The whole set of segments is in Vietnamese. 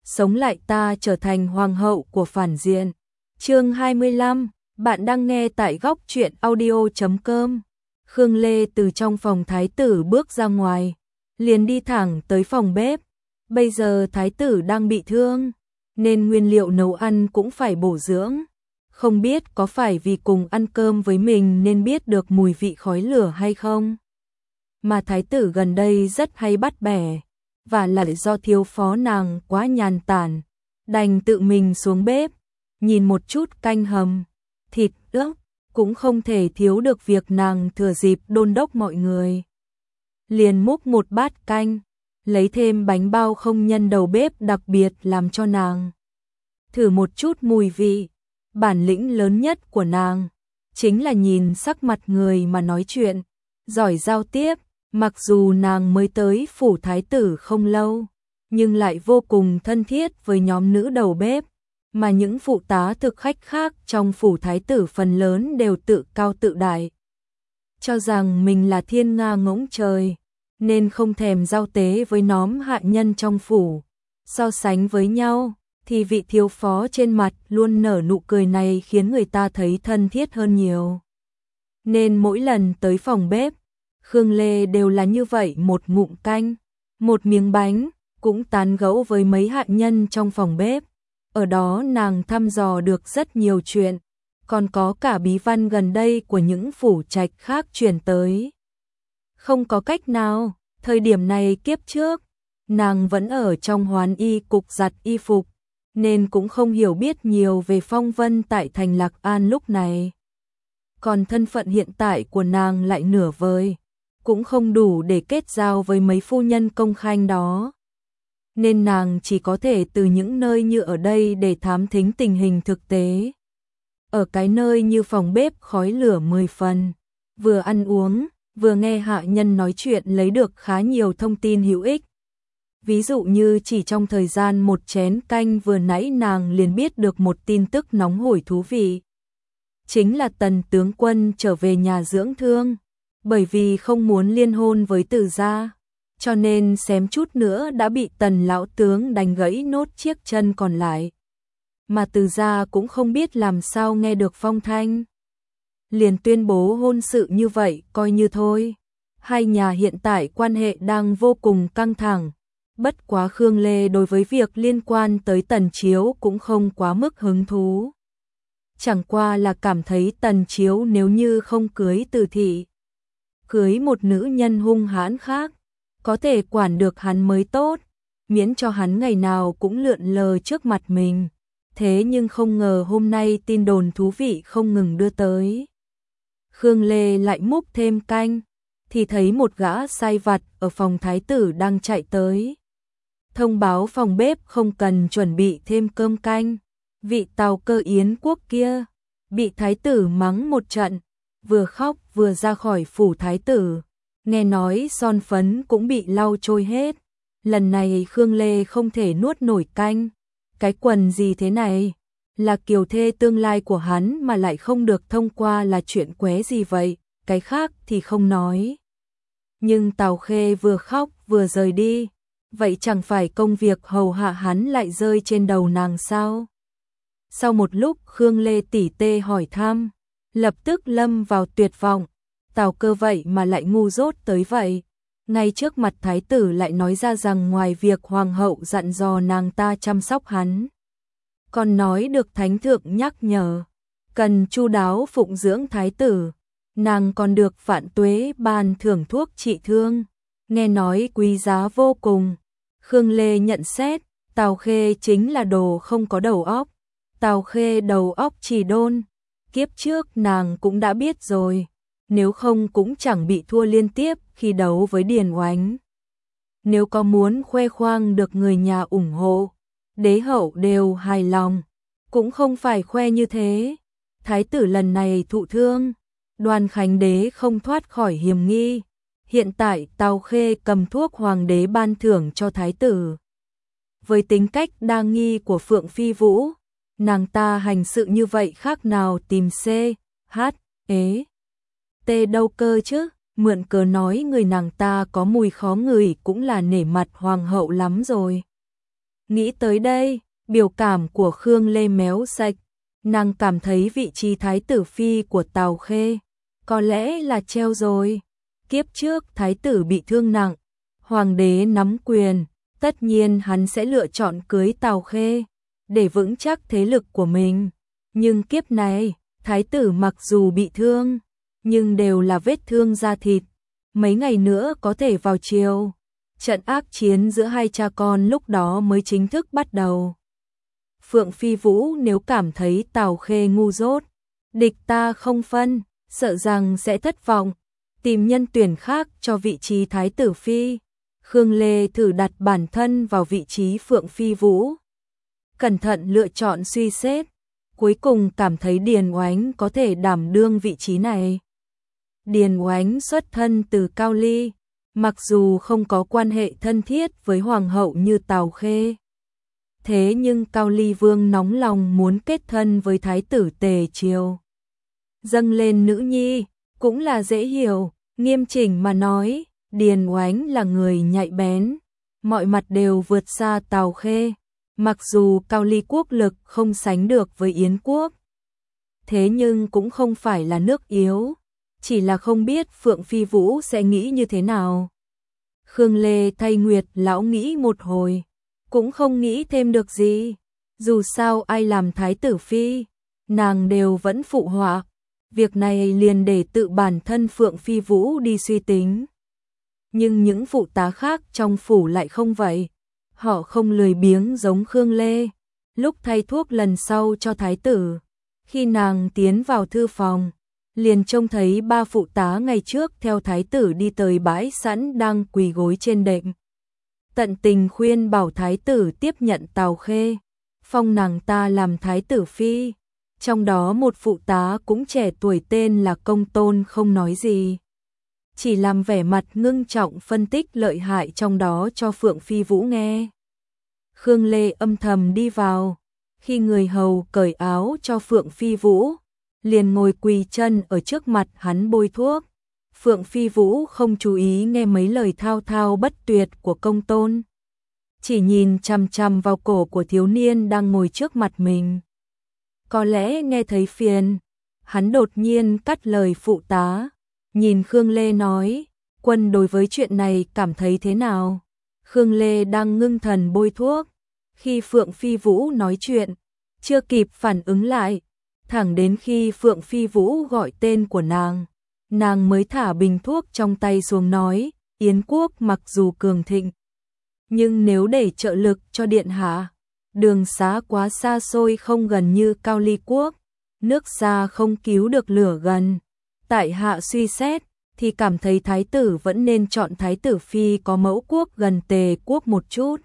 sống lại ta trở thành hoàng hậu của phản diện. Chương 25, bạn đang nghe tại góc truyện audio.com. Khương Lê từ trong phòng thái tử bước ra ngoài, liền đi thẳng tới phòng bếp. Bây giờ thái tử đang bị thương, nên nguyên liệu nấu ăn cũng phải bổ dưỡng. Không biết có phải vì cùng ăn cơm với mình nên biết được mùi vị khói lửa hay không? Mà thái tử gần đây rất hay bắt bẻ, và lại do thiếu phó nàng quá nhàn tản, đành tự mình xuống bếp, nhìn một chút canh hầm, thịt, ướp, cũng không thể thiếu được việc nàng thừa dịp đôn đốc mọi người. Liền múc một bát canh, lấy thêm bánh bao không nhân đầu bếp đặc biệt làm cho nàng. Thử một chút mùi vị, bản lĩnh lớn nhất của nàng chính là nhìn sắc mặt người mà nói chuyện, giỏi giao tiếp. Mặc dù nàng mới tới phủ thái tử không lâu, nhưng lại vô cùng thân thiết với nhóm nữ đầu bếp, mà những phụ tá thực khách khác trong phủ thái tử phần lớn đều tự cao tự đại, cho rằng mình là thiên nga ngỗng trời, nên không thèm giao tế với nhóm hạ nhân trong phủ. So sánh với nhau, thì vị thiếu phó trên mặt luôn nở nụ cười này khiến người ta thấy thân thiết hơn nhiều. Nên mỗi lần tới phòng bếp, Khương Lê đều là như vậy, một ngụm canh, một miếng bánh, cũng tán gẫu với mấy hạ nhân trong phòng bếp. Ở đó nàng thăm dò được rất nhiều chuyện, còn có cả bí văn gần đây của những phủ trạch khác truyền tới. Không có cách nào, thời điểm này kiếp trước, nàng vẫn ở trong Hoán Y cục giặt y phục, nên cũng không hiểu biết nhiều về phong vân tại thành Lạc An lúc này. Còn thân phận hiện tại của nàng lại nửa vời, cũng không đủ để kết giao với mấy phu nhân công khanh đó. Nên nàng chỉ có thể từ những nơi như ở đây để thám thính tình hình thực tế. Ở cái nơi như phòng bếp khói lửa 10 phần, vừa ăn uống, vừa nghe hạ nhân nói chuyện lấy được khá nhiều thông tin hữu ích. Ví dụ như chỉ trong thời gian một chén canh vừa nãy nàng liền biết được một tin tức nóng hổi thú vị. Chính là Tần tướng quân trở về nhà dưỡng thương. Bởi vì không muốn liên hôn với Từ gia, cho nên xém chút nữa đã bị Tần lão tướng đánh gãy nốt chiếc chân còn lại. Mà Từ gia cũng không biết làm sao nghe được phong thanh, liền tuyên bố hôn sự như vậy coi như thôi. Hai nhà hiện tại quan hệ đang vô cùng căng thẳng. Bất quá Khương Lê đối với việc liên quan tới Tần Chiếu cũng không quá mức hứng thú. Chẳng qua là cảm thấy Tần Chiếu nếu như không cưới Từ thị, cưới một nữ nhân hung hãn khác, có thể quản được hắn mới tốt, miễn cho hắn ngày nào cũng lượn lờ trước mặt mình. Thế nhưng không ngờ hôm nay tin đồn thú vị không ngừng đưa tới. Khương Lê lại múc thêm canh, thì thấy một gã sai vặt ở phòng thái tử đang chạy tới. Thông báo phòng bếp không cần chuẩn bị thêm cơm canh. Vị Tào Cơ Yến quốc kia bị thái tử mắng một trận, vừa khóc vừa ra khỏi phủ thái tử, nghe nói son phấn cũng bị lau trôi hết. Lần này Khương Lê không thể nuốt nổi canh. Cái quần gì thế này? Là kiều thê tương lai của hắn mà lại không được thông qua là chuyện qué gì vậy? Cái khác thì không nói. Nhưng Tào Khê vừa khóc vừa rời đi, vậy chẳng phải công việc hầu hạ hắn lại rơi trên đầu nàng sao? Sau một lúc Khương Lê tỉ tê hỏi thăm, lập tức lâm vào tuyệt vọng. Tào Cơ vậy mà lại ngu dốt tới vậy. Ngay trước mặt thái tử lại nói ra rằng ngoài việc hoàng hậu dặn dò nàng ta chăm sóc hắn, còn nói được thánh thượng nhắc nhở cần chu đáo phụng dưỡng thái tử, nàng còn được vạn tuế ban thưởng thuốc trị thương, nghe nói quý giá vô cùng. Khương Lê nhận xét, Tào Khê chính là đồ không có đầu óc. Tào Khê đầu óc chỉ đôn, kiếp trước nàng cũng đã biết rồi, nếu không cũng chẳng bị thua liên tiếp khi đấu với Điền Oánh. Nếu có muốn khoe khoang được người nhà ủng hộ, đế hậu đều hài lòng, cũng không phải khoe như thế. Thái tử lần này thụ thương, Đoan Khánh đế không thoát khỏi hiểm nghi. Hiện tại Tào Khê cầm thuốc hoàng đế ban thưởng cho thái tử. Với tính cách đa nghi của Phượng Phi Vũ, nàng ta hành sự như vậy khác nào tìm C, H, ế, T đâu cơ chứ. Mượn cớ nói người nàng ta có mùi khó ngửi cũng là nể mặt hoàng hậu lắm rồi. Nghĩ tới đây, biểu cảm của Khương Lê méo sạch, nàng cảm thấy vị trí thái tử phi của Tào Khê có lẽ là treo rồi. Kiếp trước thái tử bị thương nặng, hoàng đế nắm quyền, tất nhiên hắn sẽ lựa chọn cưới Tào Khê để vững chắc thế lực của mình. Nhưng kiếp này, thái tử mặc dù bị thương, nhưng đều là vết thương da thịt, mấy ngày nữa có thể vào triều. Trận ác chiến giữa hai cha con lúc đó mới chính thức bắt đầu. Phượng Phi Vũ nếu cảm thấy Tào Khê ngu dốt, địch ta không phân, sợ rằng sẽ thất vọng, tìm nhân tuyển khác cho vị trí thái tử phi. Khương Lê thử đặt bản thân vào vị trí Phượng Phi Vũ, cẩn thận lựa chọn suy xét, cuối cùng cảm thấy Điền Oánh có thể đảm đương vị trí này. Điền Oánh xuất thân từ Cao Ly, mặc dù không có quan hệ thân thiết với hoàng hậu như Tào Khê, thế nhưng Cao Ly Vương nóng lòng muốn kết thân với thái tử Tề Triều. Dâng lên nữ nhi, cũng là dễ hiểu, nghiêm chỉnh mà nói, Điền Oánh là người nhạy bén, mọi mặt đều vượt xa Tào Khê, mặc dù Cao Ly quốc lực không sánh được với Yến quốc, thế nhưng cũng không phải là nước yếu, chỉ là không biết Phượng Phi Vũ sẽ nghĩ như thế nào. Khương Lê thay Nguyệt lão nghĩ một hồi, cũng không nghĩ thêm được gì, dù sao ai làm thái tử phi, nàng đều vẫn phụ họa, việc này liền để tự bản thân Phượng Phi Vũ đi suy tính. Nhưng những phụ tá khác trong phủ lại không vậy, họ không lười biếng giống Khương Lê. Lúc thay thuốc lần sau cho thái tử, khi nàng tiến vào thư phòng, liền trông thấy ba phụ tá ngày trước theo thái tử đi tới bãi sẵn đang quỳ gối trên đệm. Tận tình khuyên bảo thái tử tiếp nhận Tào Khê, phong nàng ta làm thái tử phi. Trong đó một phụ tá cũng trẻ tuổi tên là Công Tôn không nói gì, chỉ làm vẻ mặt ngưng trọng phân tích lợi hại trong đó cho Phượng Phi Vũ nghe. Khương Lê âm thầm đi vào, khi người hầu cởi áo cho Phượng Phi Vũ, liền ngồi quỳ chân ở trước mặt hắn bôi thuốc. Phượng Phi Vũ không chú ý nghe mấy lời thao thao bất tuyệt của Công Tôn, chỉ nhìn chằm chằm vào cổ của thiếu niên đang ngồi trước mặt mình. Có lẽ nghe thấy phiền, hắn đột nhiên cắt lời phụ tá, nhìn Khương Lê nói, quân đối với chuyện này cảm thấy thế nào? Khương Lê đang ngưng thần bôi thuốc, khi Phượng Phi Vũ nói chuyện, chưa kịp phản ứng lại, thẳng đến khi Phượng Phi Vũ gọi tên của nàng mới thả bình thuốc trong tay xuống nói, Yến quốc mặc dù cường thịnh, nhưng nếu để trợ lực cho điện hạ, đường xá quá xa xôi không gần như Cao Ly quốc, nước xa không cứu được lửa gần. Tại hạ suy xét, thì cảm thấy thái tử vẫn nên chọn thái tử phi có mẫu quốc gần Tề quốc một chút.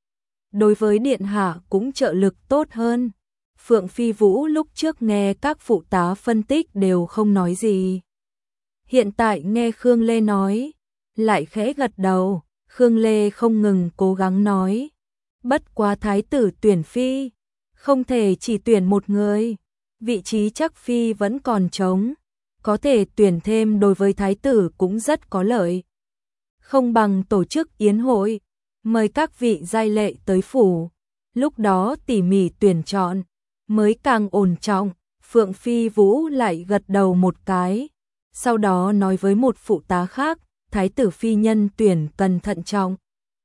Đối với điện hạ cũng trợ lực tốt hơn. Phượng Phi Vũ lúc trước nghe các phụ tá phân tích đều không nói gì. Hiện tại nghe Khương Lê nói, lại khẽ gật đầu. Khương Lê không ngừng cố gắng nói, bất quá thái tử tuyển phi, không thể chỉ tuyển một người, vị trí chắc phi vẫn còn trống, có thể tuyển thêm đối với thái tử cũng rất có lợi. Không bằng tổ chức yến hội, mời các vị giai lệ tới phủ, lúc đó tỉ mỉ tuyển chọn, mới càng ổn trọng. Phượng Phi Vũ lại gật đầu một cái, sau đó nói với một phụ tá khác, thái tử phi nhân tuyển cần thận trọng.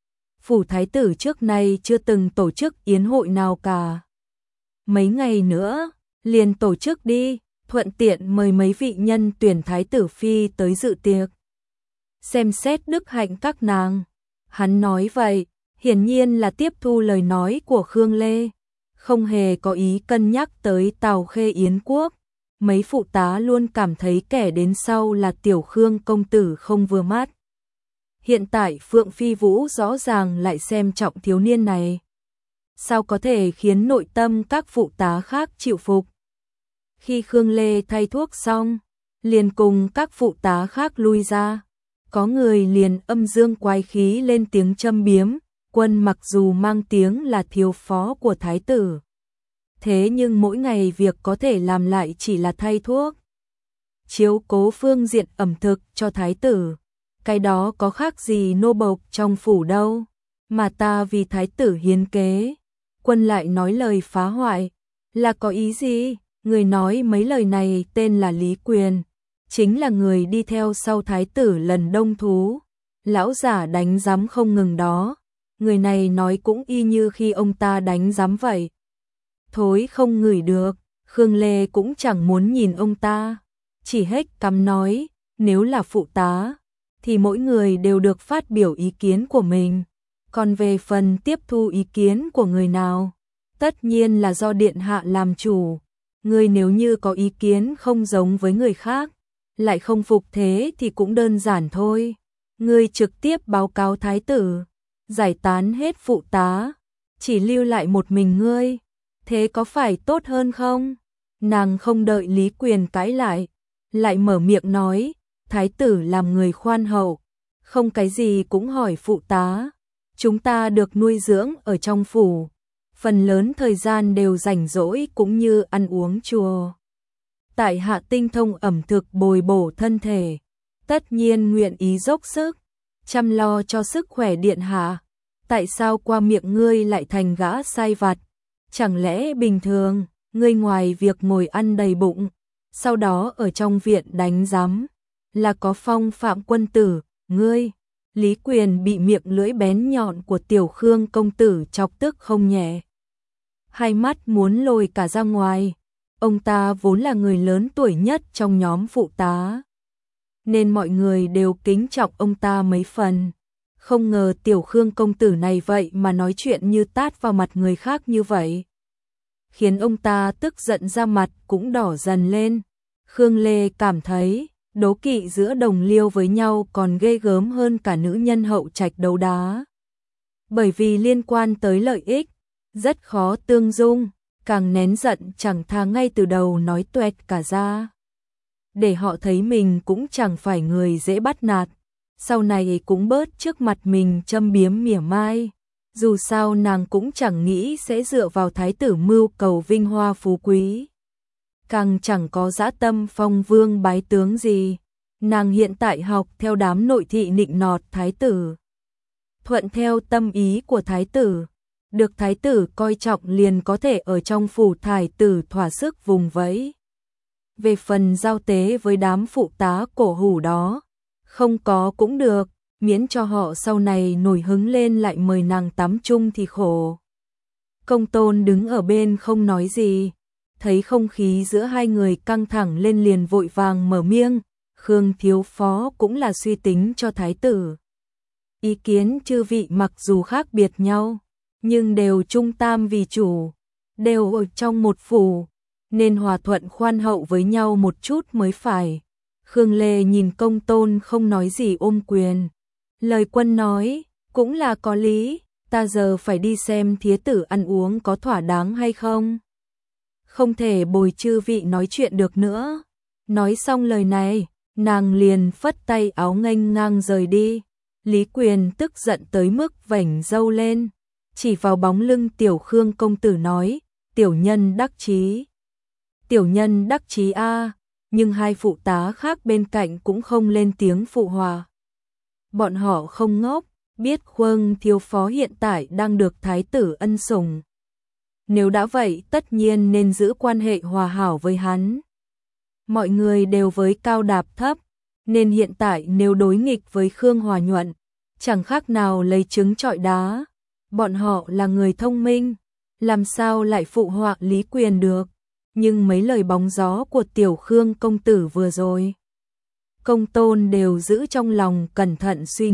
Phủ thái tử trước nay chưa từng tổ chức yến hội nào cả. Mấy ngày nữa, liền tổ chức đi, thuận tiện mời mấy vị nhân tuyển thái tử phi tới dự tiệc. Xem xét đức hạnh các nàng. Hắn nói vậy, hiển nhiên là tiếp thu lời nói của Khương Lê, không hề có ý cân nhắc tới Tào Khê Yến quốc. Mấy phụ tá luôn cảm thấy kẻ đến sau là Tiểu Khương công tử không vừa mắt. Hiện tại Phượng Phi Vũ rõ ràng lại xem trọng thiếu niên này. Sao có thể khiến nội tâm các phụ tá khác chịu phục? Khi Khương Lê thay thuốc xong, liền cùng các phụ tá khác lui ra. Có người liền âm dương quái khí lên tiếng châm biếm, quân mặc dù mang tiếng là thiếu phó của thái tử, thế nhưng mỗi ngày việc có thể làm lại chỉ là thay thuốc, chiếu cố phương diện ẩm thực cho thái tử. Cái đó có khác gì nô bộc trong phủ đâu, mà ta vì thái tử hiến kế, Quân lại nói lời phá hoại, là có ý gì? Người nói mấy lời này tên là Lý Quyền, chính là người đi theo sau thái tử lần đông thú. Lão giả đánh giám không ngừng đó, người này nói cũng y như khi ông ta đánh giám vậy. Thối không ngửi được, Khương Lê cũng chẳng muốn nhìn ông ta, chỉ hếch cằm nói, nếu là phụ tá, thì mỗi người đều được phát biểu ý kiến của mình. Còn về phần tiếp thu ý kiến của người nào, tất nhiên là do điện hạ làm chủ. Người nếu như có ý kiến không giống với người khác, lại không phục thế thì cũng đơn giản thôi. Người trực tiếp báo cáo thái tử, giải tán hết phụ tá, chỉ lưu lại một mình ngươi. Thế có phải tốt hơn không? Nàng không đợi Lý Quyền cãi lại mở miệng nói, thái tử làm người khoan hậu, không cái gì cũng hỏi phụ tá. Chúng ta được nuôi dưỡng ở trong phủ, phần lớn thời gian đều rảnh rỗi cũng như ăn uống chùa. Tại hạ tinh thông ẩm thực bồi bổ thân thể, tất nhiên nguyện ý dốc sức, chăm lo cho sức khỏe điện hạ. Tại sao qua miệng ngươi lại thành gã sai vặt? Chẳng lẽ bình thường, ngươi ngoài việc ngồi ăn đầy bụng, sau đó ở trong viện đánh giám, là có phong phạm quân tử, ngươi? Lý Quyền bị miệng lưỡi bén nhọn của Tiểu Khương công tử chọc tức không nhẹ. Hai mắt muốn lồi cả ra ngoài, ông ta vốn là người lớn tuổi nhất trong nhóm phụ tá, nên mọi người đều kính trọng ông ta mấy phần. Không ngờ Tiểu Khương công tử này vậy mà nói chuyện như tát vào mặt người khác như vậy, khiến ông ta tức giận ra mặt cũng đỏ dần lên. Khương Lê cảm thấy đố kỵ giữa đồng liêu với nhau còn ghê gớm hơn cả nữ nhân hậu trạch đấu đá. Bởi vì liên quan tới lợi ích, rất khó tương dung, càng nén giận chẳng thà ngay từ đầu nói tuẹt cả ra. Để họ thấy mình cũng chẳng phải người dễ bắt nạt, sau này cũng bớt trước mặt mình châm biếm mỉa mai. Dù sao nàng cũng chẳng nghĩ sẽ dựa vào thái tử mưu cầu vinh hoa phú quý, càng chẳng có dã tâm phong vương bái tướng gì. Nàng hiện tại học theo đám nội thị nịnh nọt thái tử, thuận theo tâm ý của thái tử, được thái tử coi trọng liền có thể ở trong phủ thái tử thỏa sức vùng vẫy. Về phần giao tế với đám phụ tá cổ hủ đó, không có cũng được, miễn cho họ sau này nổi hứng lên lại mời nàng tắm chung thì khổ. Công Tôn đứng ở bên không nói gì, thấy không khí giữa hai người căng thẳng lên liền vội vàng mở miệng. Khương thiếu phó cũng là suy tính cho thái tử. Ý kiến chư vị mặc dù khác biệt nhau, nhưng đều trung tam vì chủ, đều ở trong một phủ, nên hòa thuận khoan hậu với nhau một chút mới phải. Khương Lê nhìn Công Tôn không nói gì ôm quyền. Lời quân nói, cũng là có lý, ta giờ phải đi xem thía tử ăn uống có thỏa đáng hay không. Không thể bồi chư vị nói chuyện được nữa. Nói xong lời này, nàng liền phất tay áo nghênh ngang rời đi. Lý Quyền tức giận tới mức vểnh râu lên, chỉ vào bóng lưng Tiểu Khương công tử nói, tiểu nhân đắc chí. Tiểu nhân đắc chí a, nhưng hai phụ tá khác bên cạnh cũng không lên tiếng phụ hòa. Bọn họ không ngốc, biết Khương thiếu phó hiện tại đang được thái tử ân sủng. Nếu đã vậy tất nhiên nên giữ quan hệ hòa hảo với hắn. Mọi người đều với cao đạp thấp, nên hiện tại nếu đối nghịch với Khương Hòa Nhuận, chẳng khác nào lấy trứng trọi đá. Bọn họ là người thông minh, làm sao lại phụ họa Lý Quyền được. Nhưng mấy lời bóng gió của Tiểu Khương công tử vừa rồi, Công Tôn đều giữ trong lòng cẩn thận suy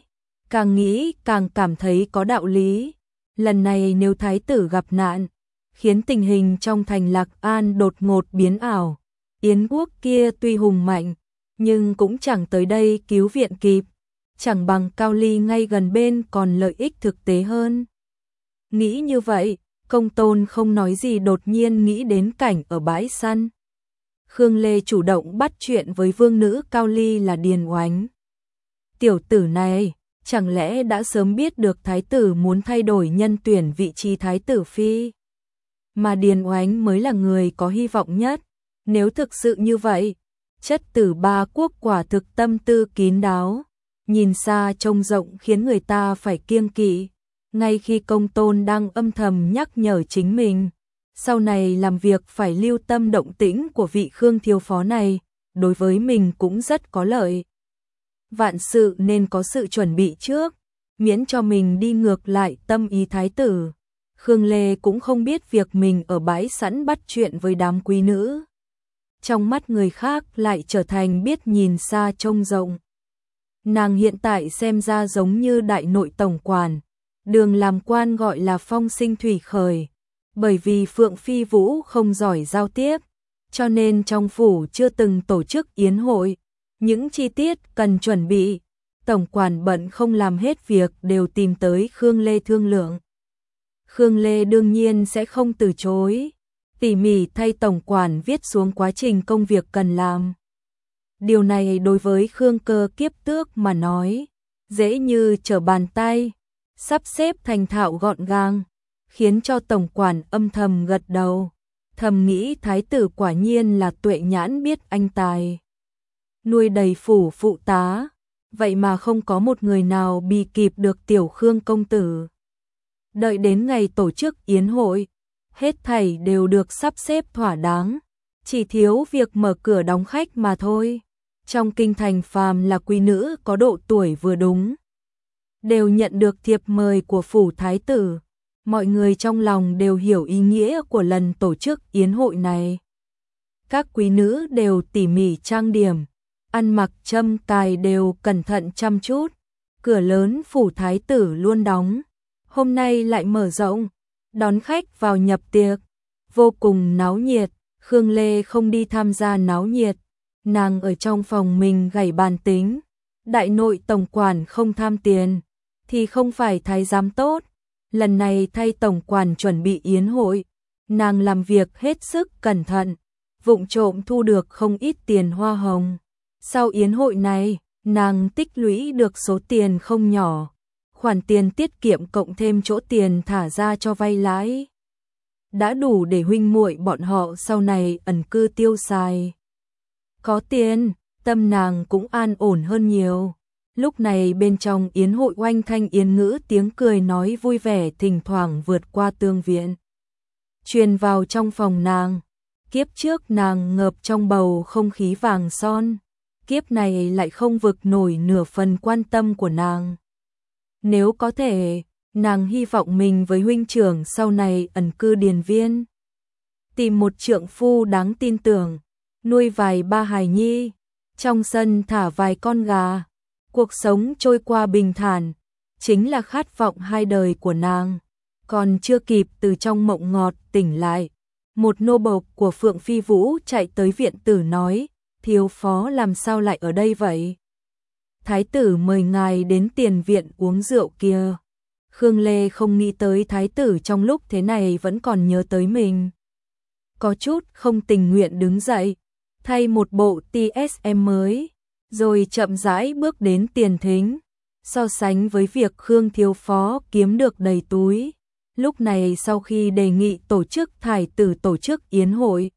nghĩ càng cảm thấy có đạo lý. Lần này nếu thái tử gặp nạn, khiến tình hình trong thành Lạc An đột ngột biến ảo, Yến quốc kia tuy hùng mạnh, nhưng cũng chẳng tới đây cứu viện kịp, chẳng bằng Cao Ly ngay gần bên còn lợi ích thực tế hơn. Nghĩ như vậy, Công Tôn không nói gì đột nhiên nghĩ đến cảnh ở bãi săn. Khương Lê chủ động bắt chuyện với vương nữ Cao Ly là Điền Oánh. Tiểu tử này, chẳng lẽ đã sớm biết được thái tử muốn thay đổi nhân tuyển vị trí thái tử phi? Mà Điền Oánh mới là người có hy vọng nhất. Nếu thực sự như vậy, chất tử ba quốc quả thực tâm tư kín đáo, nhìn xa trông rộng khiến người ta phải kiêng kỵ. ngay khi Công Tôn đang âm thầm nhắc nhở chính mình, sau này làm việc phải lưu tâm động tĩnh của vị Khương thiếu phó này, đối với mình cũng rất có lợi. Vạn sự nên có sự chuẩn bị trước, miễn cho mình đi ngược lại tâm ý thái tử. Khương Lê cũng không biết việc mình ở bãi sẵn bắt chuyện với đám quý nữ. Trong mắt người khác lại trở thành biết nhìn xa trông rộng. Nàng hiện tại xem ra giống như đại nội tổng quản, đường làm quan gọi là phong sinh thủy khởi, bởi vì Phượng Phi Vũ không giỏi giao tiếp, cho nên trong phủ chưa từng tổ chức yến hội, những chi tiết cần chuẩn bị, tổng quản bận không làm hết việc đều tìm tới Khương Lê thương lượng. Khương Lê đương nhiên sẽ không từ chối, tỉ mỉ thay tổng quản viết xuống quá trình công việc cần làm. Điều này đối với Khương Cơ Kiếp Tước mà nói, dễ như trở bàn tay, sắp xếp thành thạo gọn gàng, khiến cho tổng quản âm thầm gật đầu, thầm nghĩ thái tử quả nhiên là tuệ nhãn biết anh tài. Nuôi đầy phủ phụ tá, vậy mà không có một người nào bì kịp được tiểu Khương công tử. Đợi đến ngày tổ chức yến hội, hết thảy đều được sắp xếp thỏa đáng, chỉ thiếu việc mở cửa đón khách mà thôi. Trong kinh thành phàm là quý nữ có độ tuổi vừa đúng, đều nhận được thiệp mời của phủ thái tử. Mọi người trong lòng đều hiểu ý nghĩa của lần tổ chức yến hội này. Các quý nữ đều tỉ mỉ trang điểm, ăn mặc châm cài đều cẩn thận chăm chút. Cửa lớn phủ thái tử luôn đóng, hôm nay lại mở rộng, đón khách vào nhập tiệc, vô cùng náo nhiệt. Khương Lê không đi tham gia náo nhiệt, nàng ở trong phòng mình gảy bàn tính. Đại nội tổng quản không tham tiền, thì không phải thái giám tốt. Lần này thay tổng quản chuẩn bị yến hội, nàng làm việc hết sức cẩn thận, vụng trộm thu được không ít tiền hoa hồng. Sau yến hội này, nàng tích lũy được số tiền không nhỏ, khoản tiền tiết kiệm cộng thêm chỗ tiền thả ra cho vay lãi, đã đủ để huynh muội bọn họ sau này ẩn cư tiêu xài. Có tiền, tâm nàng cũng an ổn hơn nhiều. Lúc này bên trong yến hội oanh thanh yến ngữ, tiếng cười nói vui vẻ thỉnh thoảng vượt qua tường viện, truyền vào trong phòng nàng. Kiếp trước nàng ngập trong bầu không khí vàng son, kiếp này lại không vực nổi nửa phần quan tâm của nàng. Nếu có thể, nàng hy vọng mình với huynh trưởng sau này ẩn cư điền viên, tìm một trượng phu đáng tin tưởng, nuôi vài ba hài nhi, trong sân thả vài con gà. Cuộc sống trôi qua bình thản, chính là khát vọng hai đời của nàng. Còn chưa kịp từ trong mộng ngọt tỉnh lại, một nô bộc của Phượng Phi Vũ chạy tới viện tử nói, thiếu phó làm sao lại ở đây vậy? Thái tử mời ngài đến tiền viện uống rượu kia. Khương Lê không nghĩ tới thái tử trong lúc thế này vẫn còn nhớ tới mình. Có chút không tình nguyện đứng dậy, thay một bộ TSM mới, rồi chậm rãi bước đến tiền thính. So sánh với việc Khương thiếu phó kiếm được đầy túi, lúc này sau khi đề nghị tổ chức thái tử tổ chức yến hội,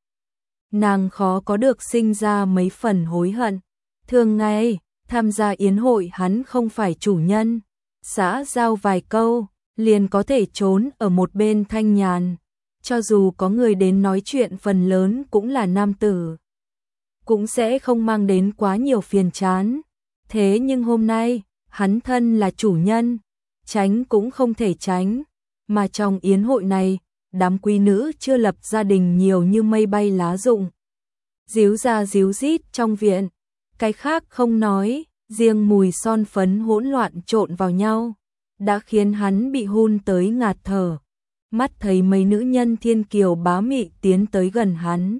nàng khó có được sinh ra mấy phần hối hận. Thường ngày tham gia yến hội hắn không phải chủ nhân, xã giao vài câu liền có thể trốn ở một bên thanh nhàn, cho dù có người đến nói chuyện phần lớn cũng là nam tử, cũng sẽ không mang đến quá nhiều phiền chán. Thế nhưng hôm nay, hắn thân là chủ nhân, tránh cũng không thể tránh, mà trong yến hội này, đám quý nữ chưa lập gia đình nhiều như mây bay lá rụng. Díu ra díu dít trong viện, cái khác không nói, riêng mùi son phấn hỗn loạn trộn vào nhau, đã khiến hắn bị hun tới ngạt thở. Mắt thấy mấy nữ nhân thiên kiều bá mị tiến tới gần hắn.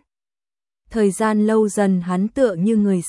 Thời gian lâu dần hắn tựa như người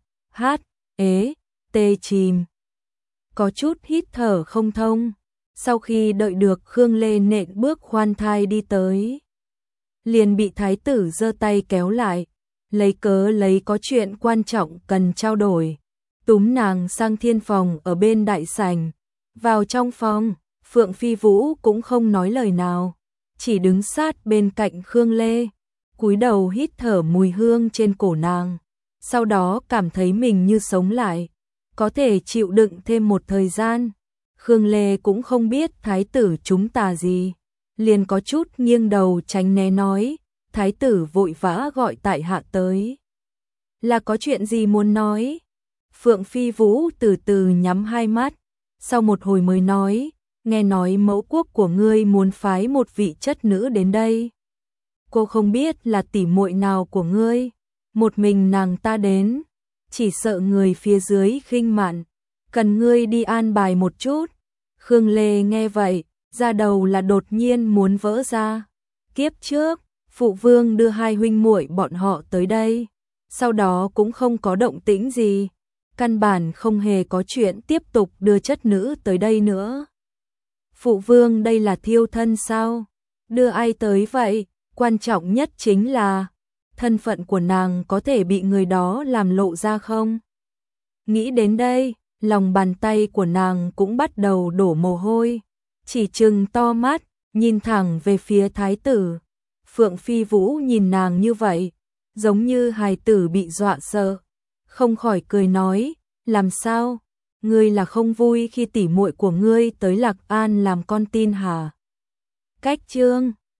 tê chìm, có chút hít thở không thông. Sau khi đợi được Khương Lê nện bước khoan thai đi tới, liền bị thái tử giơ tay kéo lại, lấy cớ lấy có chuyện quan trọng cần trao đổi, túm nàng sang thiên phòng ở bên đại sảnh. Vào trong phòng, Phượng Phi Vũ cũng không nói lời nào, chỉ đứng sát bên cạnh Khương Lê, cúi đầu hít thở mùi hương trên cổ nàng, sau đó cảm thấy mình như sống lại, có thể chịu đựng thêm một thời gian. Khương Lê cũng không biết thái tử chúng ta gì, liền có chút nghiêng đầu tránh né nói, thái tử vội vã gọi tại hạ tới. Là có chuyện gì muốn nói? Phượng Phi Vũ từ từ nhắm hai mắt, sau một hồi mới nói, nghe nói mẫu quốc của ngươi muốn phái một vị chất nữ đến đây. Cô không biết là tỷ muội nào của ngươi, một mình nàng ta đến, chỉ sợ người phía dưới khinh mạn, cần ngươi đi an bài một chút. Khương Lê nghe vậy, da đầu là đột nhiên muốn vỡ ra. Kiếp trước, phụ vương đưa hai huynh muội bọn họ tới đây, sau đó cũng không có động tĩnh gì, căn bản không hề có chuyện tiếp tục đưa chất nữ tới đây nữa. Phụ vương đây là thiêu thân sao? Đưa ai tới vậy? Quan trọng nhất chính là thân phận của nàng có thể bị người đó làm lộ ra không? Nghĩ đến đây, lòng bàn tay của nàng cũng bắt đầu đổ mồ hôi, chỉ trừng to mắt, nhìn thẳng về phía thái tử. Phượng Phi Vũ nhìn nàng như vậy, giống như hài tử bị dọa sợ, không khỏi cười nói, làm sao? Ngươi là không vui khi tỷ muội của ngươi tới Lạc An làm con tin hả? Cách chương